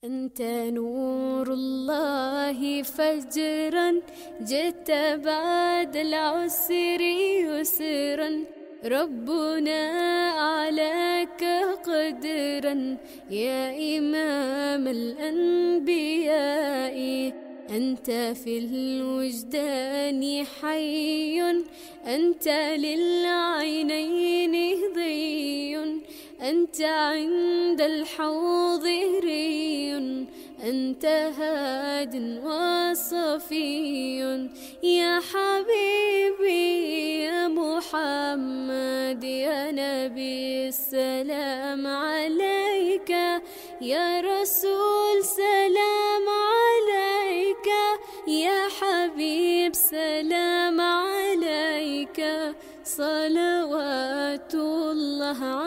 أنت نور الله فجرا، جئت بعد العسر يسرا، ربنا عليك قدرا، يا إمام الأنبياء. أنت في الوجدان حي، أنت للعينين ضي، أنت عند الحوض ري، أنت هاد وصفي، يا حبيبي يا محمد يا نبي السلام عليك، يا رسول سلام عليك، يا حبيب سلام عليك، صلوات الله عليك.